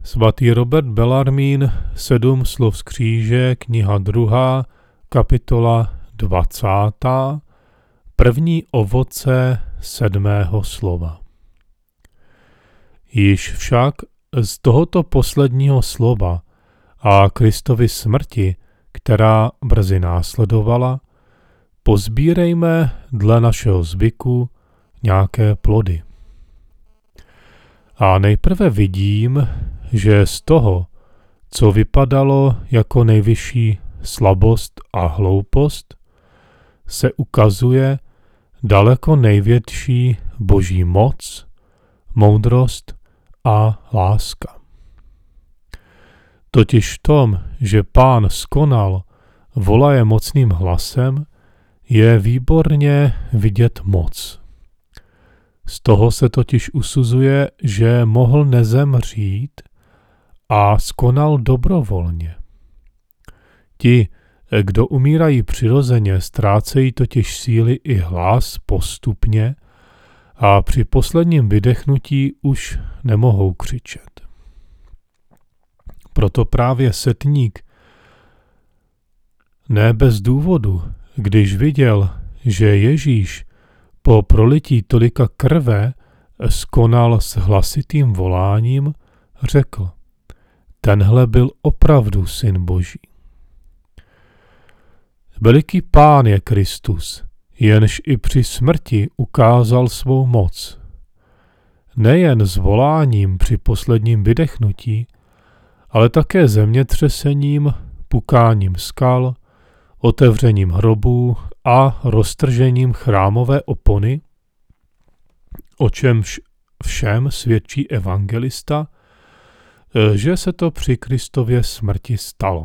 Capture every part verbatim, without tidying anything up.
Svatý Robert Bellarmín, Sedm slov z kříže, kniha druhá, kapitola dvacátá, první ovoce sedmého slova. Již však z tohoto posledního slova a Kristovy smrti, která brzy následovala, pozbírejme dle našeho zvyku nějaké plody. A nejprve vidím, že z toho, co vypadalo jako nejvyšší slabost a hloupost, se ukazuje daleko největší boží moc, moudrost a láska. Totiž v tom, že Pán skonal, volaje mocným hlasem, je výborně vidět moc. Z toho se totiž usuzuje, že mohl nezemřít a skonal dobrovolně. Ti, kdo umírají přirozeně, ztrácejí totiž síly i hlas postupně a při posledním vydechnutí už nemohou křičet. Proto právě setník, ne bez důvodu, když viděl, že Ježíš po prolití tolika krve skonal s hlasitým voláním, řekl: tenhle byl opravdu syn Boží. Veliký Pán je Kristus, jenž i při smrti ukázal svou moc. Nejen s voláním při posledním vydechnutí, ale také zemětřesením, pukáním skal, otevřením hrobů a roztržením chrámové opony, o čemž všem svědčí evangelista, že se to při Kristově smrti stalo.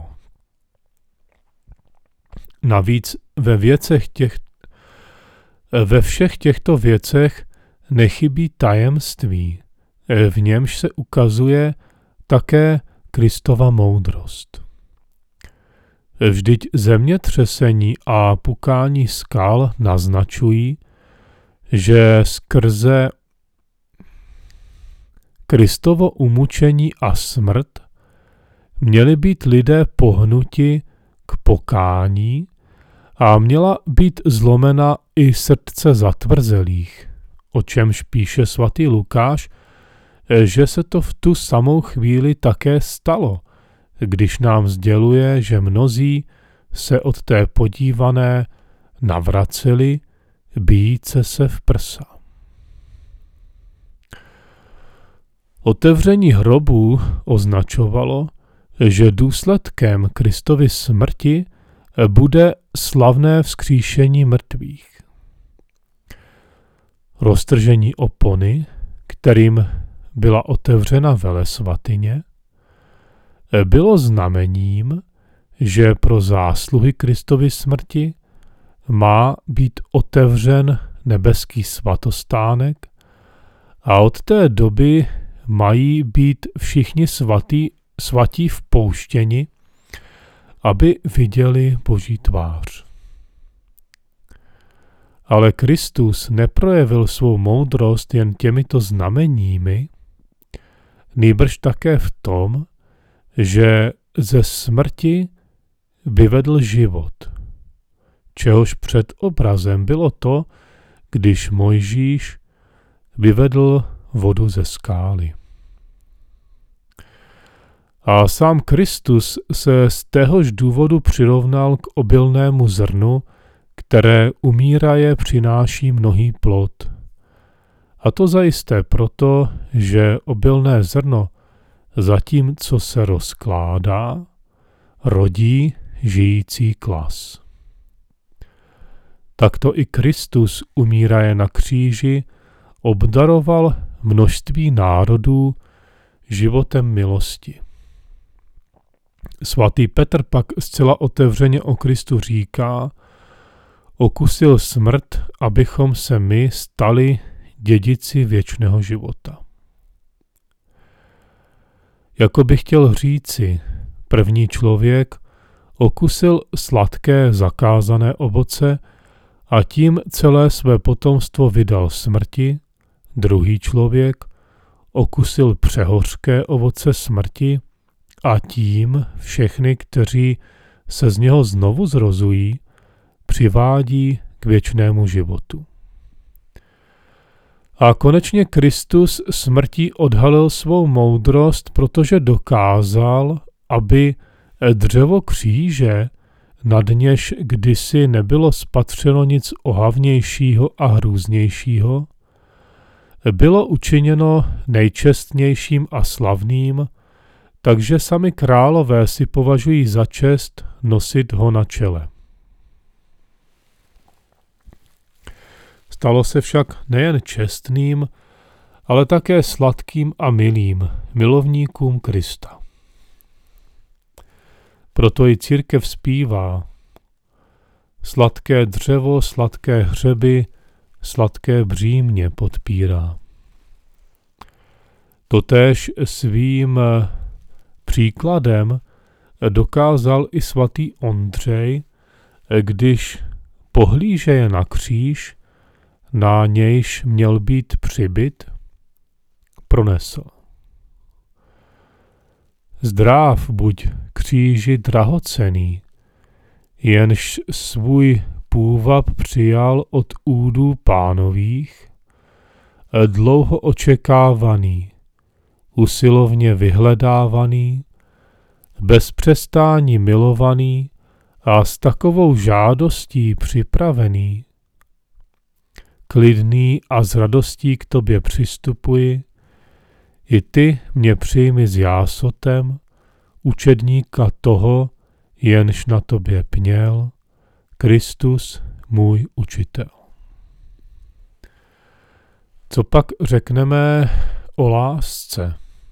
Navíc ve věcech těch, ve všech těchto věcech nechybí tajemství, v němž se ukazuje také Kristova moudrost. Vždyť zemětřesení a pukání skal naznačují, že skrze Kristovo umučení a smrt měli být lidé pohnuti k pokání a měla být zlomena i srdce zatvrzelých, o čemž píše svatý Lukáš, že se to v tu samou chvíli také stalo, když nám sděluje, že mnozí se od té podívané navraceli, bijíce se v prsa. Otevření hrobů označovalo, že důsledkem Kristovy smrti bude slavné vzkříšení mrtvých. Roztržení opony, kterým byla otevřena velesvatyně, bylo znamením, že pro zásluhy Kristovy smrti má být otevřen nebeský svatostánek a od té doby mají být všichni svatí, svatí vpouštěni, aby viděli Boží tvář. Ale Kristus neprojevil svou moudrost jen těmito znameními, nýbrž také v tom, že ze smrti vyvedl život, čehož před obrazem bylo to, když Mojžíš vyvedl vodu ze skály. A sám Kristus se z téhož důvodu přirovnal k obilnému zrnu, které umíraje přináší mnohý plod. A to zajisté proto, že obilné zrno, zatímco se rozkládá, rodí žijící klas. Takto i Kristus umíraje na kříži obdaroval množství národů životem milosti. Svatý Petr pak zcela otevřeně o Kristu říká: okusil smrt, abychom se my stali dědici věčného života. Jako by chtěl říci, první člověk okusil sladké zakázané ovoce a tím celé své potomstvo vydal smrti, druhý člověk okusil přehořké ovoce smrti a tím všechny, kteří se z něho znovu zrozují, přivádí k věčnému životu. A konečně Kristus smrtí odhalil svou moudrost, protože dokázal, aby dřevo kříže, nad něž kdysi nebylo spatřeno nic ohavnějšího a hrůznějšího, bylo učiněno nejčestnějším a slavným, takže sami králové si považují za čest nosit ho na čele. Stalo se však nejen čestným, ale také sladkým a milým milovníkům Krista. Proto i církev zpívá: sladké dřevo, sladké hřeby, sladké břímě podpírá. Totéž svým příkladem dokázal i svatý Ondřej, když pohlížeje na kříž, na nějž měl být přibyt, pronesl: Zdráv buď kříži drahocenný, jenž svůj půvab přijal od údů pánových, dlouho očekávaný, usilovně vyhledávaný, bez přestání milovaný a s takovou žádostí připravený. Klidný a s radostí k tobě přistupuji, i ty mě přijmi s jásotem, učedníka toho, jenž na tobě pněl, Kristus můj učitel. Co pak řekneme o lásce?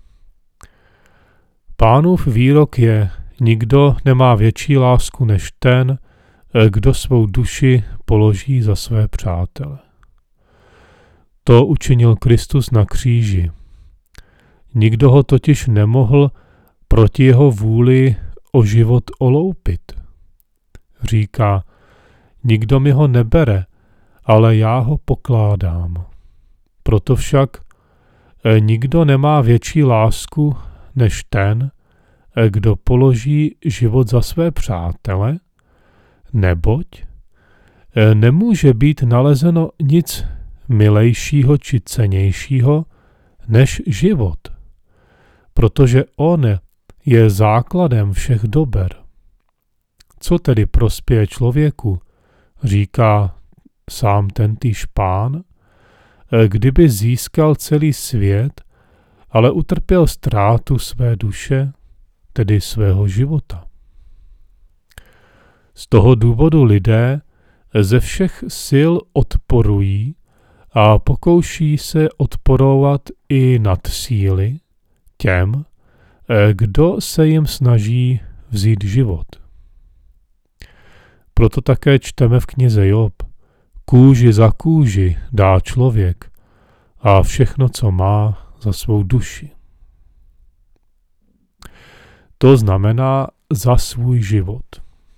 Pánův výrok je: nikdo nemá větší lásku než ten, kdo svou duši položí za své přátele. To učinil Kristus na kříži. Nikdo ho totiž nemohl proti jeho vůli o život oloupit. Říká: nikdo mi ho nebere, ale já ho pokládám. Proto však nikdo nemá větší lásku než ten, kdo položí život za své přátele, neboť nemůže být nalezeno nic milejšího či cennějšího než život, protože on je základem všech dober. Co tedy prospěje člověku, říká sám tentýž Pán, kdyby získal celý svět, ale utrpěl ztrátu své duše, tedy svého života. Z toho důvodu lidé ze všech sil odporují a pokouší se odporovat i nad síly těm, kdo se jim snaží vzít život. Proto také čteme v knize Job: kůži za kůži dá člověk a všechno, co má, za svou duši. To znamená za svůj život.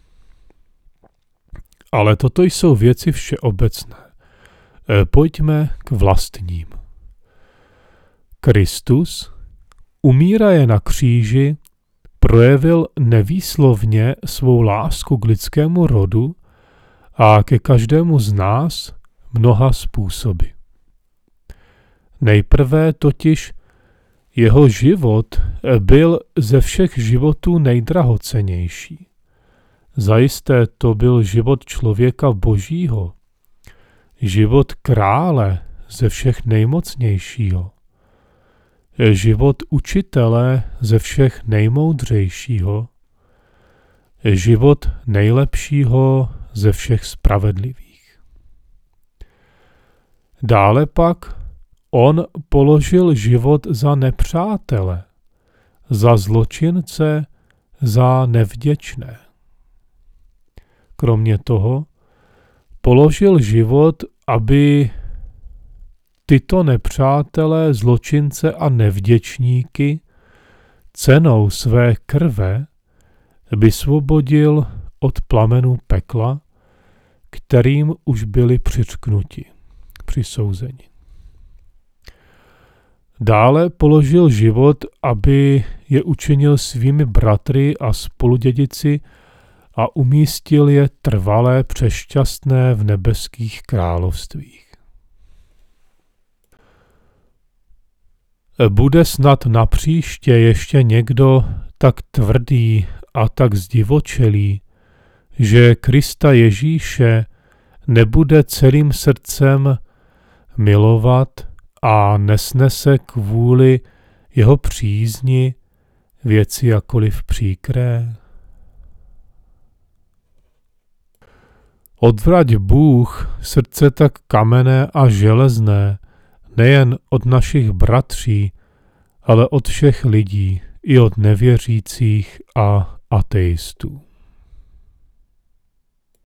Ale toto jsou věci všeobecné. Pojďme k vlastním. Kristus umíraje na kříži projevil nevýslovně svou lásku k lidskému rodu a ke každému z nás mnoha způsoby. Nejprve totiž jeho život byl ze všech životů nejdrahocennější. Zajisté to byl život člověka božího, život krále ze všech nejmocnějšího, život učitele ze všech nejmoudřejšího, život nejlepšího ze všech spravedlivých. Dále pak on položil život za nepřátele, za zločince, za nevděčné. Kromě toho položil život, aby tyto nepřátelé, zločince a nevděčníky cenou své krve vysvobodil od plamenů pekla, kterým už byli přiřknuti, přisouzeni. Dále položil život, aby je učinil svými bratry a spoludědici a umístil je trvalé přešťastné v nebeských královstvích. Bude snad napříště ještě někdo tak tvrdý a tak zdivočelý, že Krista Ježíše nebude celým srdcem milovat a nesnese kvůli jeho přízni věci jakoliv příkré? Odvrať Bůh srdce tak kamenné a železné, nejen od našich bratří, ale od všech lidí, i od nevěřících a ateistů.